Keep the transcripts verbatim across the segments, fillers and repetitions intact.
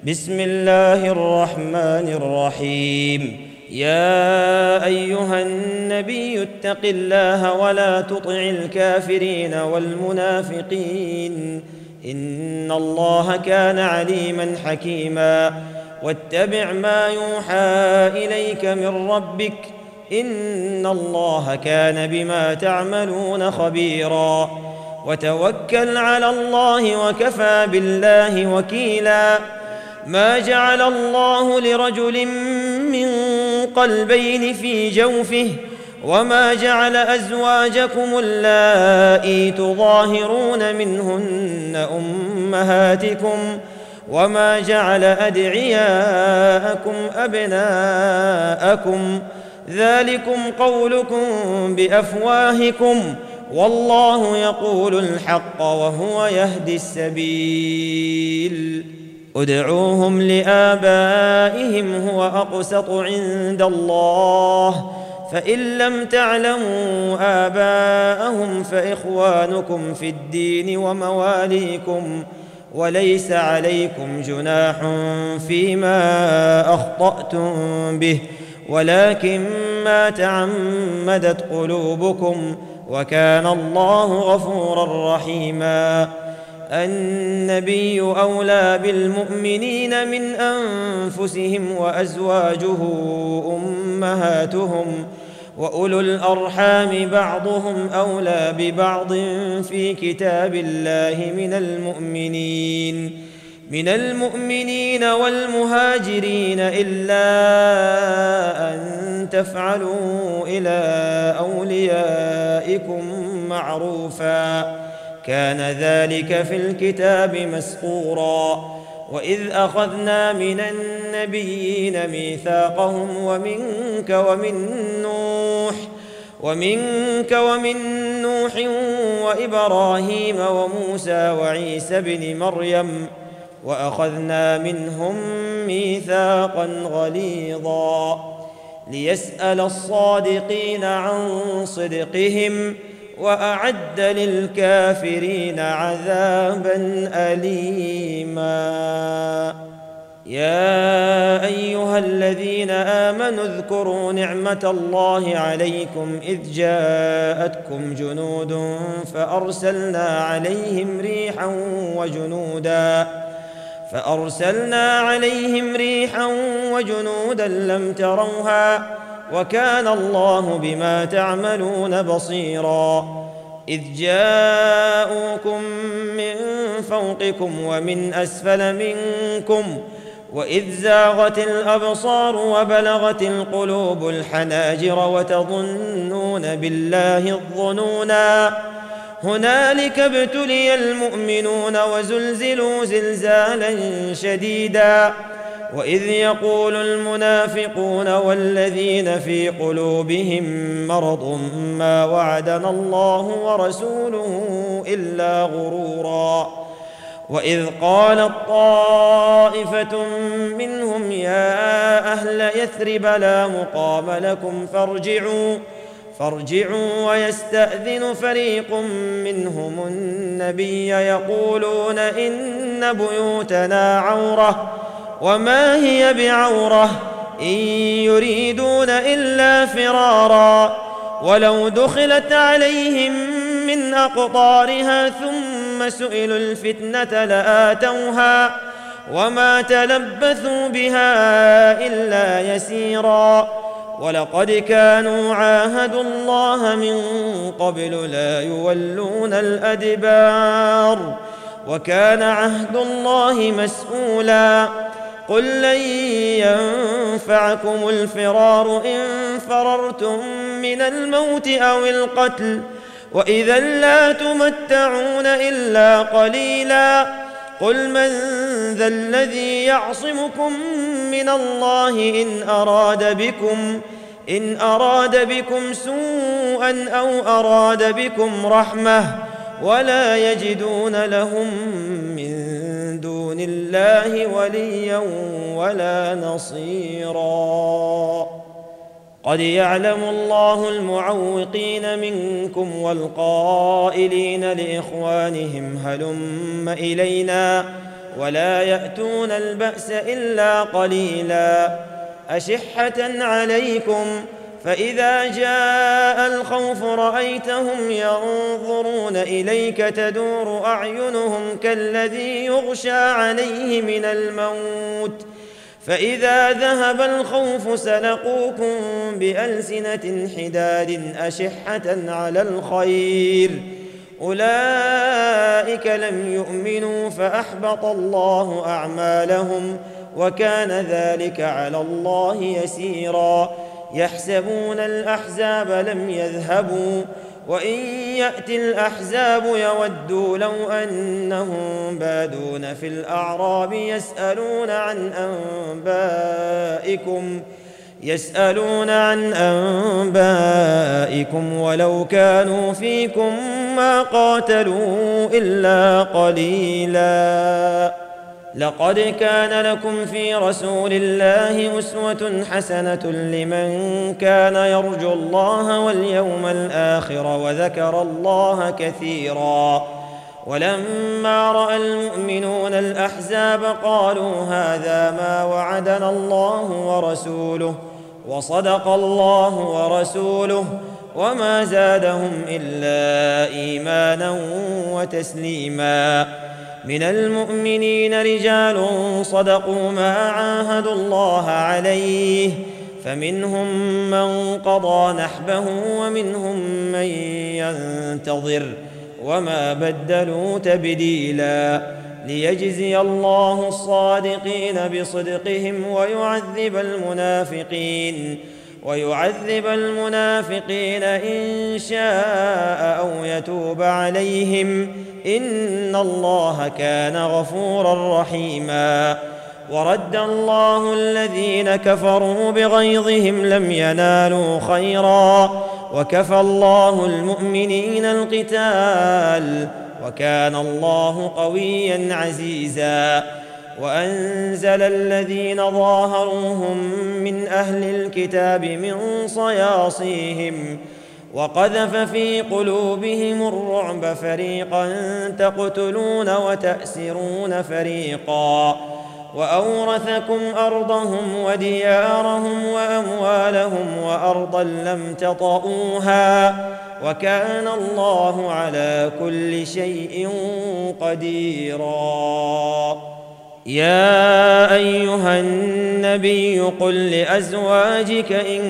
بسم الله الرحمن الرحيم. يا أيها النبي اتق الله ولا تطع الكافرين والمنافقين إن الله كان عليما حكيما. واتبع ما يوحى إليك من ربك إن الله كان بما تعملون خبيرا. وتوكل على الله وكفى بالله وكيلا. ما جعل الله لرجل من قلبين في جوفه وما جعل أزواجكم اللائي تظاهرون منهن أمهاتكم وما جعل أدعياءكم أبناءكم ذلكم قولكم بأفواهكم والله يقول الحق وهو يهدي السبيل. ادعوهم لآبائهم هو أقسط عند الله فإن لم تعلموا آباءهم فإخوانكم في الدين ومواليكم وليس عليكم جناح فيما أخطأتم به ولكن ما تعمدت قلوبكم وكان الله غفورا رحيما. النبي أولى بالمؤمنين من أنفسهم وأزواجه أمهاتهم وأولو الأرحام بعضهم أولى ببعض في كتاب الله من المؤمنين من المؤمنين والمهاجرين إلا أن تفعلوا إلى أوليائكم معروفا كان ذلك في الكتاب مسطورا. وإذ أخذنا من النبيين ميثاقهم ومنك ومن نوح ومنك ومن نوح وإبراهيم وموسى وعيسى بن مريم وأخذنا منهم ميثاقا غليظا ليسأل الصادقين عن صدقهم وأعد للكافرين عذابا أليما. يا أيها الذين آمنوا اذكروا نعمة الله عليكم إذ جاءتكم جنود فأرسلنا عليهم ريحا وجنودا فأرسلنا عليهم ريحا وجنودا لم تروها وكان الله بما تعملون بصيرا. إذ جاءوكم من فوقكم ومن أسفل منكم وإذ زاغت الأبصار وبلغت القلوب الحناجر وتظنون بالله الظنونا هنالك ابتلي المؤمنون وزلزلوا زلزالا شديدا. وإذ يقول المنافقون والذين في قلوبهم مرض ما وعدنا الله ورسوله إلا غرورا. وإذ قالت طائفة منهم يا أهل يثرب لا مقام لكم فارجعوا فارجعوا ويستأذن فريق منهم النبي يقولون إن بيوتنا عورة وما هي بعورة إن يريدون إلا فرارا ولو دخلت عليهم من أقطارها ثم سئلوا الفتنة لآتوها وما تلبثوا بها إلا يسيرا. ولقد كانوا عاهدوا الله من قبل لا يولون الأدبار وكان عهد الله مسؤولا. قل لن ينفعكم الفرار إن فررتم من الموت أو القتل وإذا لا تمتعون إلا قليلا. قل من ذا الذي يعصمكم من الله إن أراد بكم إن أراد بكم سوءا أو أراد بكم رحمة ولا يجدون لهم من دون الله وليا ولا نصيرا. قد يعلم الله المعوقين منكم والقائلين لإخوانهم هلم إلينا ولا يأتون البأس إلا قليلا أشحة عليكم فإذا جاء الخوف رأيتهم ينظرون إليك تدور أعينهم كالذي يغشى عليه من الموت فإذا ذهب الخوف سلقوكم بألسنة حداد أشحة على الخير أولئك لم يؤمنوا فأحبط الله أعمالهم وكان ذلك على الله يسيرا يحسبون الأحزاب لم يذهبوا وإن يأتي الأحزاب يودوا لو أنهم بادون في الأعراب يسألون عن أنبائكم يسألون عن أنبائكم ولو كانوا فيكم ما قاتلوا إلا قليلا لقد كان لكم في رسول الله أسوة حسنة لمن كان يرجو الله واليوم الآخر وذكر الله كثيرا ولما رأى المؤمنون الأحزاب قالوا هذا ما وعدنا الله ورسوله وصدق الله ورسوله وما زادهم إلا إيمانا وتسليما من المؤمنين رجال صدقوا ما عاهدوا الله عليه فمنهم من قضى نحبه ومنهم من ينتظر وما بدلوا تبديلا ليجزي الله الصادقين بصدقهم ويعذب المنافقين ويعذب المنافقين إن شاء أو يتوب عليهم إن الله كان غفورا رحيما ورد الله الذين كفروا بغيظهم لم ينالوا خيرا وكفى الله المؤمنين القتال وكان الله قويا عزيزا وأنزل الذين ظاهروهم من أهل الكتاب من صياصيهم وقذف في قلوبهم الرعب فريقا تقتلون وتأسرون فريقا وأورثكم أرضهم وديارهم وأموالهم وأرضا لم تطئوها وكان الله على كل شيء قديرا يا أيها النبي قل لأزواجك إن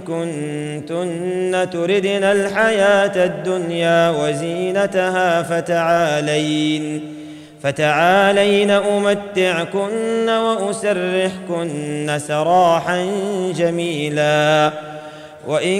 كنتن تردن الحياة الدنيا وزينتها فتعالين فتعالين أمتعكن وأسرحكن سراحا جميلا وإن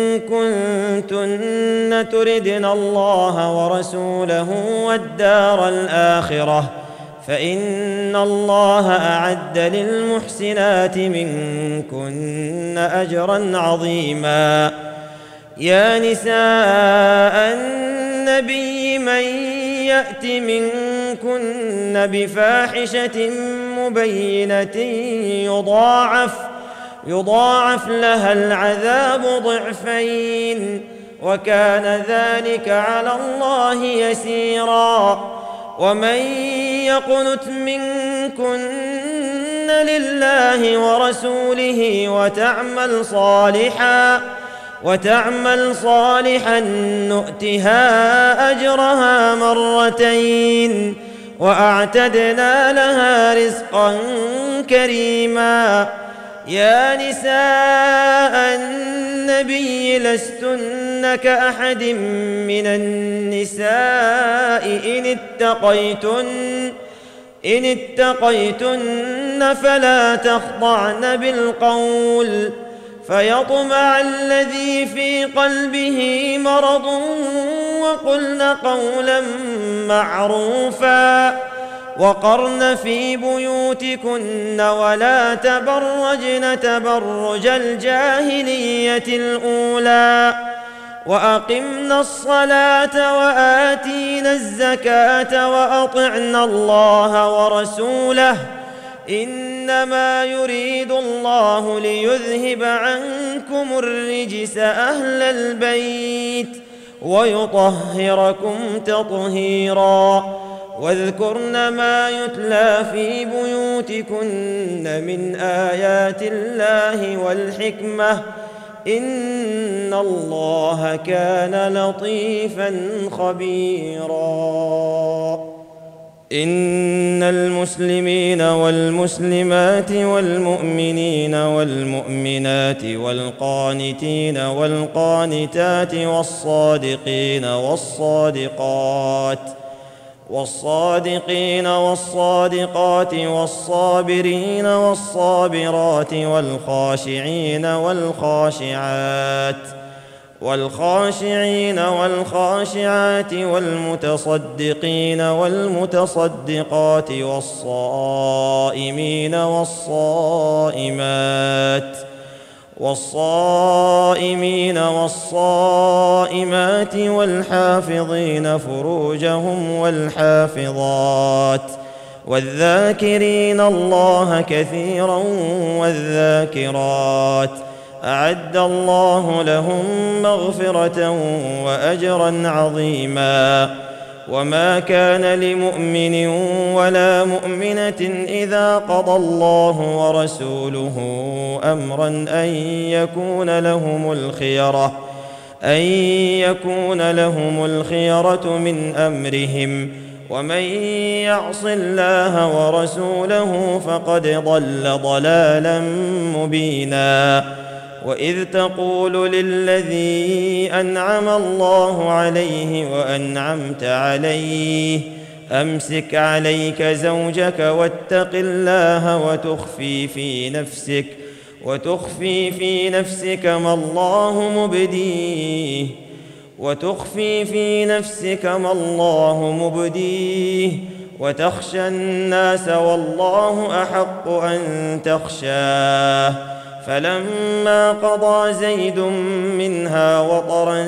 كنتن تردن الله ورسوله والدار الآخرة فإن الله أعد للمحسنات منكن أجرا عظيما يا نساء النبي من يأت منكن بفاحشة مبينة يضاعف يضاعف لها العذاب ضعفين وكان ذلك على الله يسيرا ومن يقنت منكن لله ورسوله وتعمل صالحا وتعمل صالحا نؤتها أجرها مرتين وأعتدنا لها رزقا كريما يا نساء النبي لستن كأحد من النساء إن اتقيتن إن اتقيتن فلا تخضعن بالقول فيطمع الذي في قلبه مرض وقلن قولا معروفا وقرن في بيوتكن ولا تبرجن تبرج الجاهلية الأولى وأقمنا الصلاة وآتينا الزكاة وأطعنا الله ورسوله إنما يريد الله ليذهب عنكم الرجس أهل البيت ويطهركم تطهيرا واذكرن ما يتلى في بيوتكن من آيات الله والحكمة إن الله كان لطيفا خبيرا. إن المسلمين والمسلمات والمؤمنين والمؤمنات والقانتين والقانتات والصادقين والصادقات والصادقين والصادقات والصابرين والصابرات والخاشعين والخاشعات والخاشعين والخاشعات والمتصدقين والمتصدقات والصائمين والصائمات والصائمين والصائمات والحافظين فروجهم والحافظات والذاكرين الله كثيرا والذاكرات أعد الله لهم مغفرة وأجرا عظيما. وما كان لمؤمن ولا مؤمنة إذا قضى الله ورسوله أمرا أن يكون لهم الخيرة أن يكون لهم الخيرة من أمرهم ومن يعص الله ورسوله فقد ضل ضلالا مبينا. وإذ تقول للذي أنعم الله عليه وأنعمت عليه أمسك عليك زوجك واتق الله وتخفي في نفسك وتخفي في نفسك ما الله مبديه وتخفي في نفسك ما الله مبديه وتخشى الناس والله أحق أن تخشاه. فلما قضى زيد منها وطرا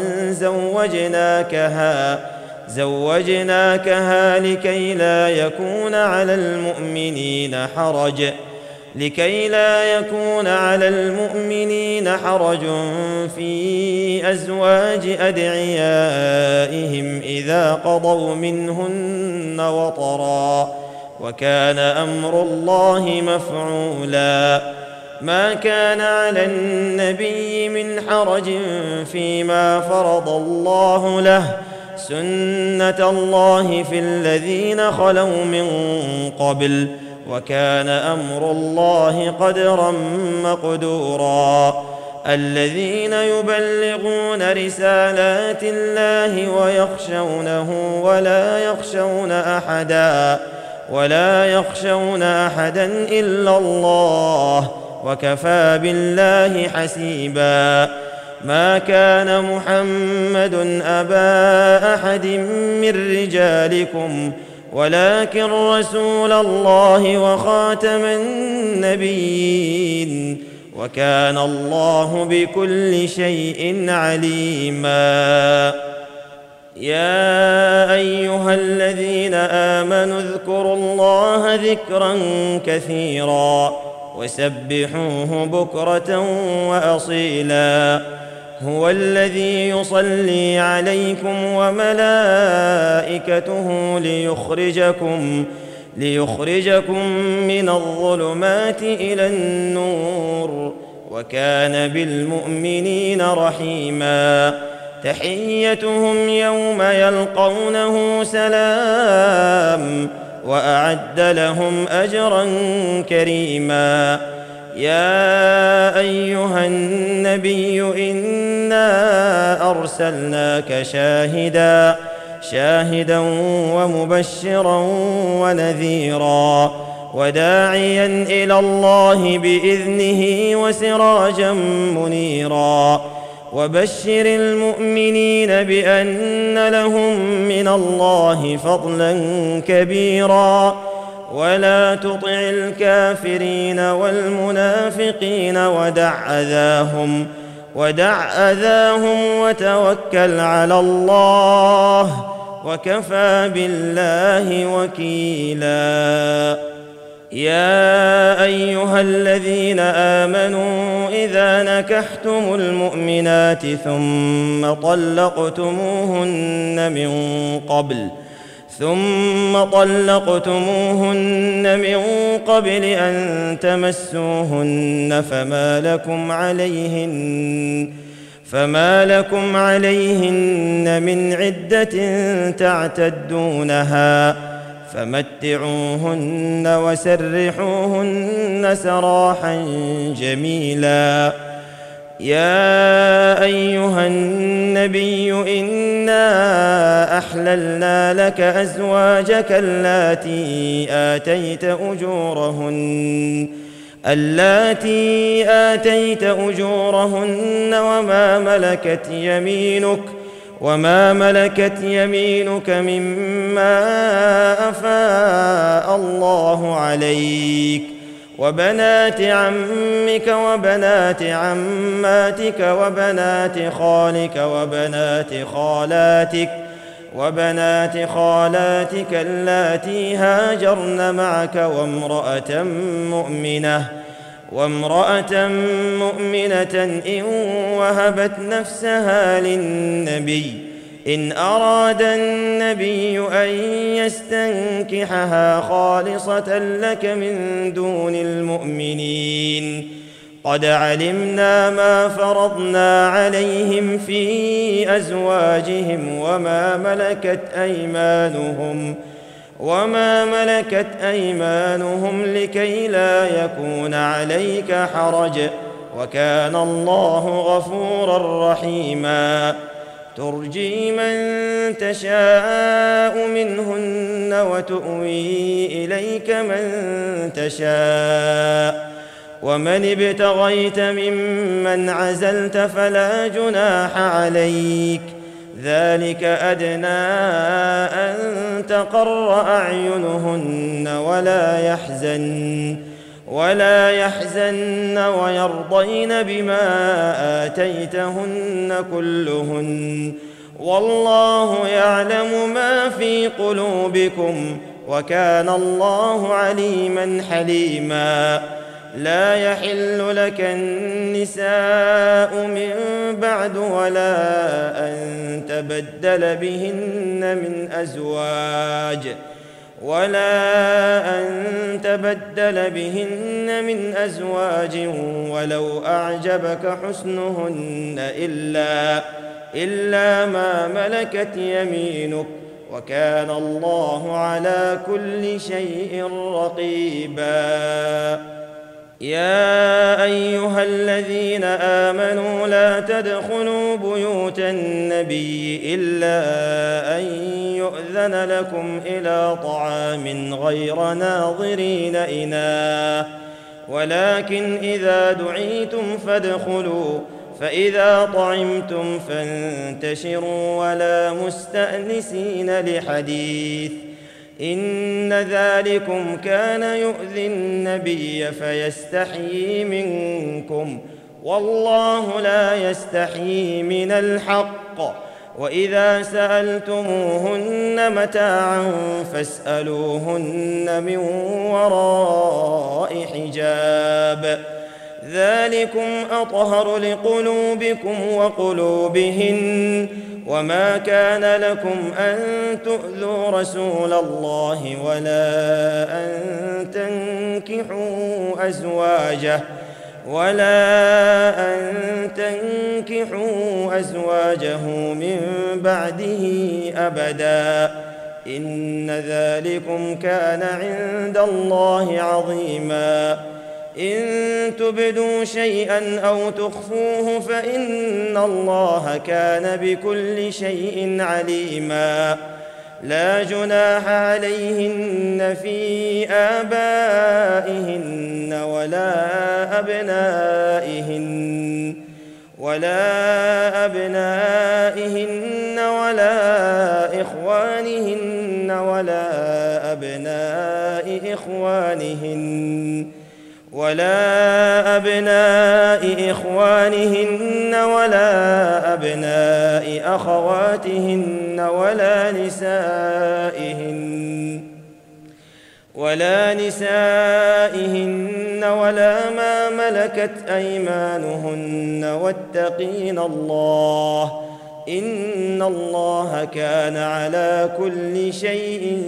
زوجناكها زوجناكها لكي لا يكون على المؤمنين حرج لكي لا يكون على المؤمنين حرج في أزواج أدعيائهم إذا قضوا منهن وطرا وكان أمر الله مفعولا. ما كان على النبي من حرج فيما فرض الله له سنة الله في الذين خلوا من قبل وكان أمر الله قدرا مقدورا. الذين يبلغون رسالات الله ويخشونه ولا يخشون أحدا ولا يخشون أحدا إلا الله وكفى بالله حسيبا. ما كان محمد أبا أحد من رجالكم ولكن رسول الله وخاتم النبيين وكان الله بكل شيء عليما. يا أيها الذين آمنوا اذكروا الله ذكرا كثيرا وسبحوه بكرة وأصيلا. هو الذي يصلي عليكم وملائكته ليخرجكم ليخرجكم من الظلمات إلى النور وكان بالمؤمنين رحيما. تحيتهم يوم يلقونه سلام وأعد لهم أجرا كريما. يا أيها النبي إنا أرسلناك شاهدا شاهدا ومبشرا ونذيرا وداعيا إلى الله بإذنه وسراجا منيرا. وبشر المؤمنين بأن لهم من الله فضلا كبيرا ولا تطع الكافرين والمنافقين ودع أذاهم ودع أذاهم وتوكل على الله وكفى بالله وكيلا. يا أيها الذين آمنوا إذا نكحتم المؤمنات ثم طلقتموهن من قبل ثم طلقتموهن من قبل أن تمسوهن فما لكم عليهن فما لكم عليهن من عدة تعتدونها فمتعوهن وسرحوهن سراحا جميلا. يا أيها النبي إنا أحللنا لك أزواجك اللاتي آتيت أجورهن اللاتي آتيت أجورهن وما ملكت يمينك وما ملكت يمينك مما أفاء الله عليك وبنات عمك وبنات عماتك وبنات خالك وبنات خالاتك وبنات خالاتك اللاتي هاجرن معك وامرأة مؤمنة وامرأة مؤمنة إن وهبت نفسها للنبي إن أراد النبي أن يستنكحها خالصة لك من دون المؤمنين قد علمنا ما فرضنا عليهم في أزواجهم وما ملكت أيمانهم وما ملكت أيمانهم لكي لا يكون عليك حرج وكان الله غفورا رحيما. ترجي من تشاء منهن وتؤوي إليك من تشاء ومن ابتغيت ممن عزلت فلا جناح عليك ذلك أدنى أن تقر أعينهن ولا يحزن ولا يحزن ويرضين بما آتيتهن كلهن والله يعلم ما في قلوبكم وكان الله عليما حليما. لا يحل لك النساء من بعد ولا أن تبدل بهن من أزواج ولا أن تبدل بهن من أزواج ولو أعجبك حسنهن إلا إلا ما ملكت يمينك وكان الله على كل شيء رقيبا. يا أيها الذين آمنوا لا تدخلوا بيوت النبي إلا أن يؤذن لكم إلى طعام غير ناظرين إناه ولكن إذا دعيتم فادخلوا فإذا طعمتم فانتشروا ولا مستأنسين لحديث إن ذلكم كان يؤذي النبي فيستحيي منكم والله لا يستحيي من الحق وإذا سألتموهن متاعا فاسألوهن من وراء حجاب ذلكم أطهر لقلوبكم وقلوبهن وما كان لكم أن تؤذوا رسول الله ولا أن تنكحوا أزواجه ولا أن تنكحوا أزواجه من بعده أبدا إن ذلكم كان عند الله عظيما. إن تبدوا شيئا أو تخفوه فإن الله كان بكل شيء عليما. لا جناح عليهن في آبائهن ولا أبنائهن ولا أبنائهن ولا إخوانهن ولا أبناء إخوانهن ولا أبناء إخوانهن ولا أبناء أخواتهن ولا نسائهن ولا نسائهن ولا ما ملكت أيمانهن واتقين الله إن الله كان على كل شيء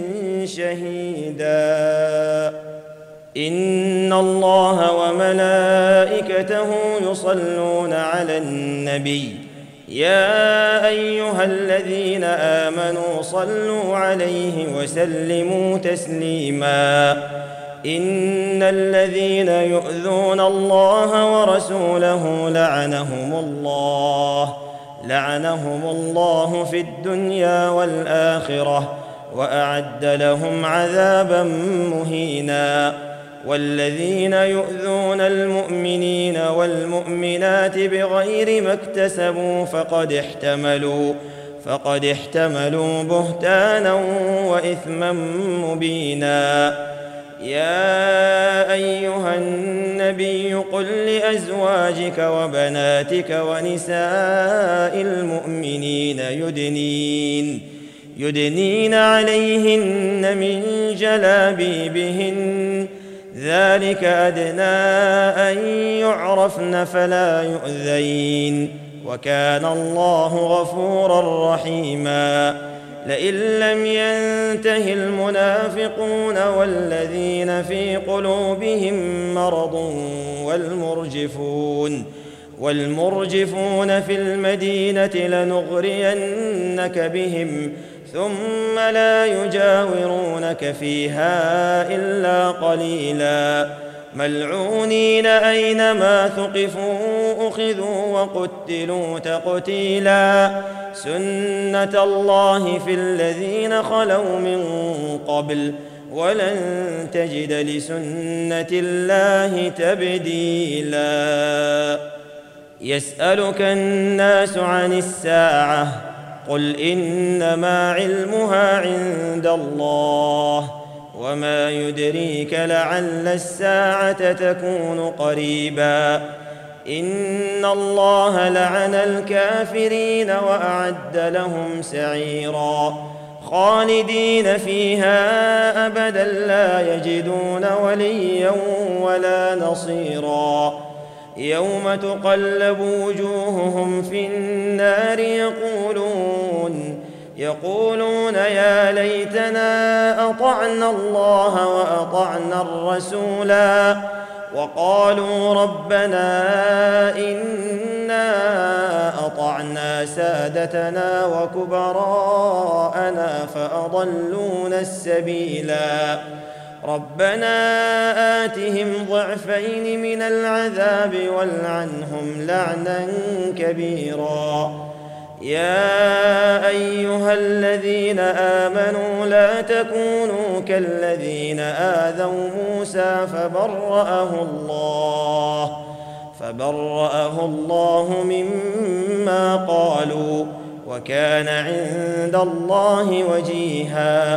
شهيدا. إن الله وملائكته يصلون على النبي يا أيها الذين آمنوا صلوا عليه وسلموا تسليما. إن الذين يؤذون الله ورسوله لعنهم الله لعنهم الله في الدنيا والآخرة وأعد لهم عذابا مهينا. والذين يؤذون المؤمنين والمؤمنات بغير ما اكتسبوا فقد احتملوا فقد احتملوا بهتانا وإثما مبينا. يا أيها النبي قل لأزواجك وبناتك ونساء المؤمنين يدنين يدنين عليهن من جلابيبهن ذلك أدنى أن يعرفن فلا يؤذين وكان الله غفورا رحيما. لئن لم ينته المنافقون والذين في قلوبهم مرض والمرجفون والمرجفون في المدينة لنغرينك بهم ثم لا يجاورونك فيها إلا قليلا ملعونين أينما ثقفوا أخذوا وقتلوا تقتيلا. سنة الله في الذين خلوا من قبل ولن تجد لسنة الله تبديلا. يسألك الناس عن الساعة قل إنما علمها عند الله وما يدريك لعل الساعة تكون قريبا. إن الله لعن الكافرين وأعد لهم سعيرا خالدين فيها أبدا لا يجدون وليا ولا نصيرا. يوم تقلب وجوههم في النار يقولون يقولون يا ليتنا أطعنا الله وأطعنا الرسولا وقالوا ربنا إنا أطعنا سادتنا وكبراءنا فأضلونا السبيلا. ربنا آتهم ضعفين من العذاب والعنهم لعنا كبيرا. يا أيها الذين آمنوا لا تكونوا كالذين آذوا موسى فبرأه الله فبرأه الله مما قالوا وكان عند الله وجيها.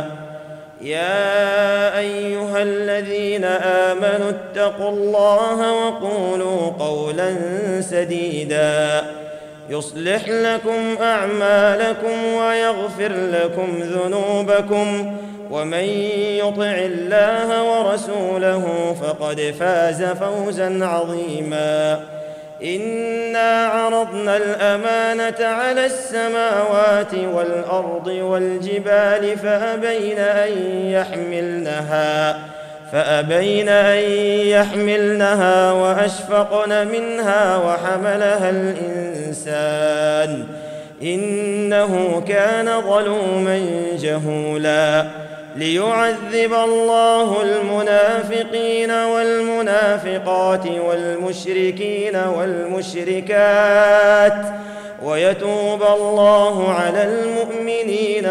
يا أيها الذين آمنوا اتقوا الله وقولوا قولا سديدا يصلح لكم أعمالكم ويغفر لكم ذنوبكم ومن يطع الله ورسوله فقد فاز فوزا عظيما. إنا عرضنا الأمانة على السماوات والأرض والجبال فأبين أن يحملنها فأبين أن يحملنها وأشفقن منها وحملها الإنسان إنه كان ظلوما جهولا. ليعذب الله المنافقين والمنافقات والمشركين والمشركات ويتوب الله على المؤمنين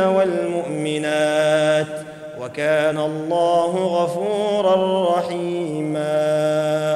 والمؤمنات وكان الله غفورا رحيما.